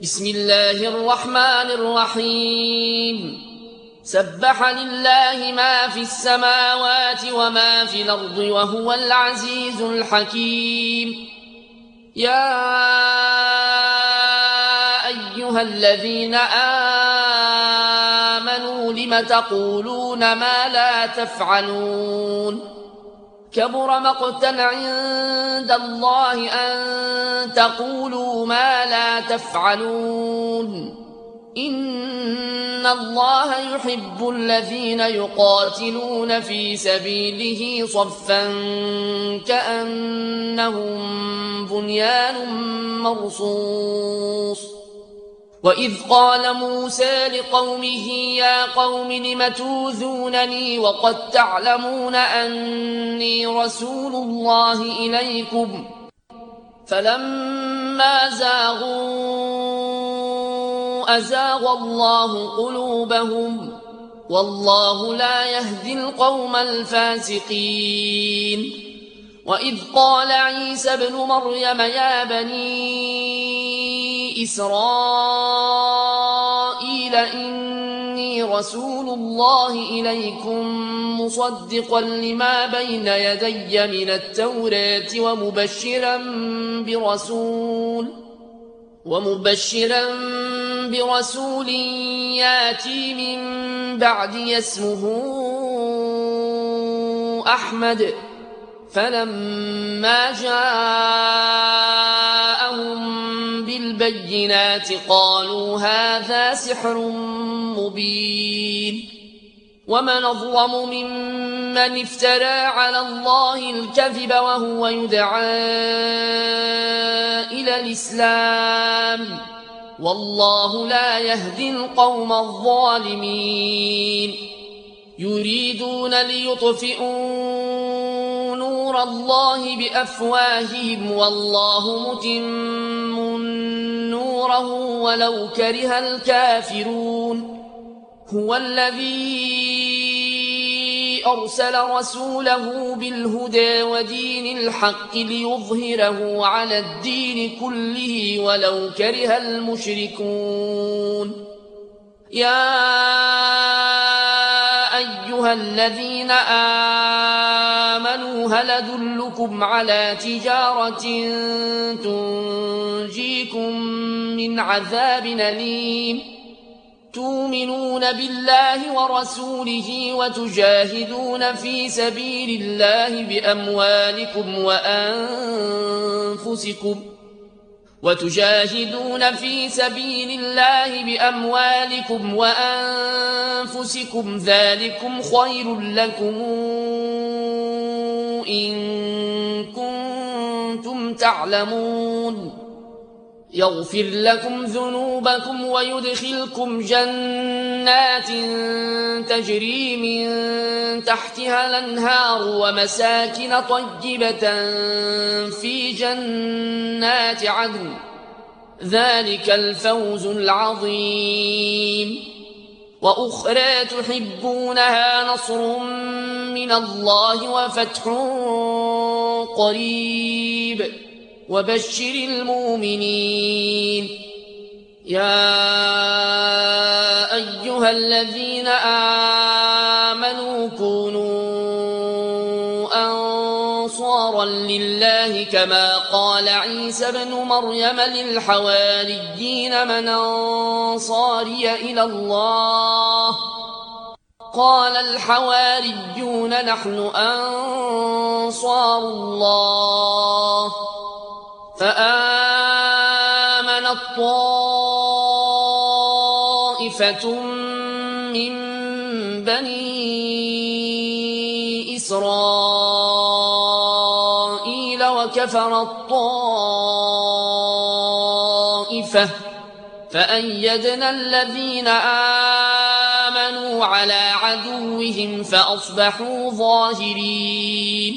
بسم الله الرحمن الرحيم. سبح لله ما في السماوات وما في الأرض وهو العزيز الحكيم. يا أيها الذين آمنوا لم تقولون ما لا تفعلون؟ كبر مقتا عند الله أن تقولوا ما لا تفعلون. إن الله يحب الذين يقاتلون في سبيله صفا كأنهم بنيان مرصوص. وإذ قال موسى لقومه يا قوم لم توذونني وقد تعلمون أني رسول الله إليكم فلما زاغوا أزاغ الله قلوبهم والله لا يهدي القوم الفاسقين. وإذ قال عيسى ابن مريم يا بني إسرائيل إني رسول الله إليكم مصدقا لما بين يدي من التوراة ومبشرا برسول ياتي من بعدي اسمه أحمد. فلما جاءهم بالبينات قالوا هذا سحر مبين. ومن أظلم ممن افترى على الله الكذب وهو يدعى إلى الإسلام والله لا يهدي القوم الظالمين. يريدون ليطفئوا نور الله بأفواههم والله متم نوره ولو كره الكافرون. هو الذي أرسل رسوله بالهدى ودين الحق ليظهره على الدين كله ولو كره المشركون. يا أيها الذين آمنوا هل أدلكم على تجارة تنجيكم من عذاب أليم؟ تؤمنون بالله ورسوله وتجاهدون في سبيل الله بأموالكم وأنفسكم ذلكم خير لكم إن كنتم تعلمون. يغفر لكم ذنوبكم ويدخلكم جنات تجري من تحتها الأنهار ومساكن طيبة في جنات عدن ذلك الفوز العظيم. وأخرى تحبونها نصر من الله وفتح قريب وبشر المؤمنين. يا أيها الذين آمنوا كونوا أنصارا لله كما قال عيسى ابن مريم للحواريين من أنصاري إلى الله؟ قال الحواريون نحن أنصار الله. فآمنت طائفة من بني إسرائيل وكفرت طائفة فأيدنا الذين آمنوا على عدوهم فأصبحوا ظاهرين.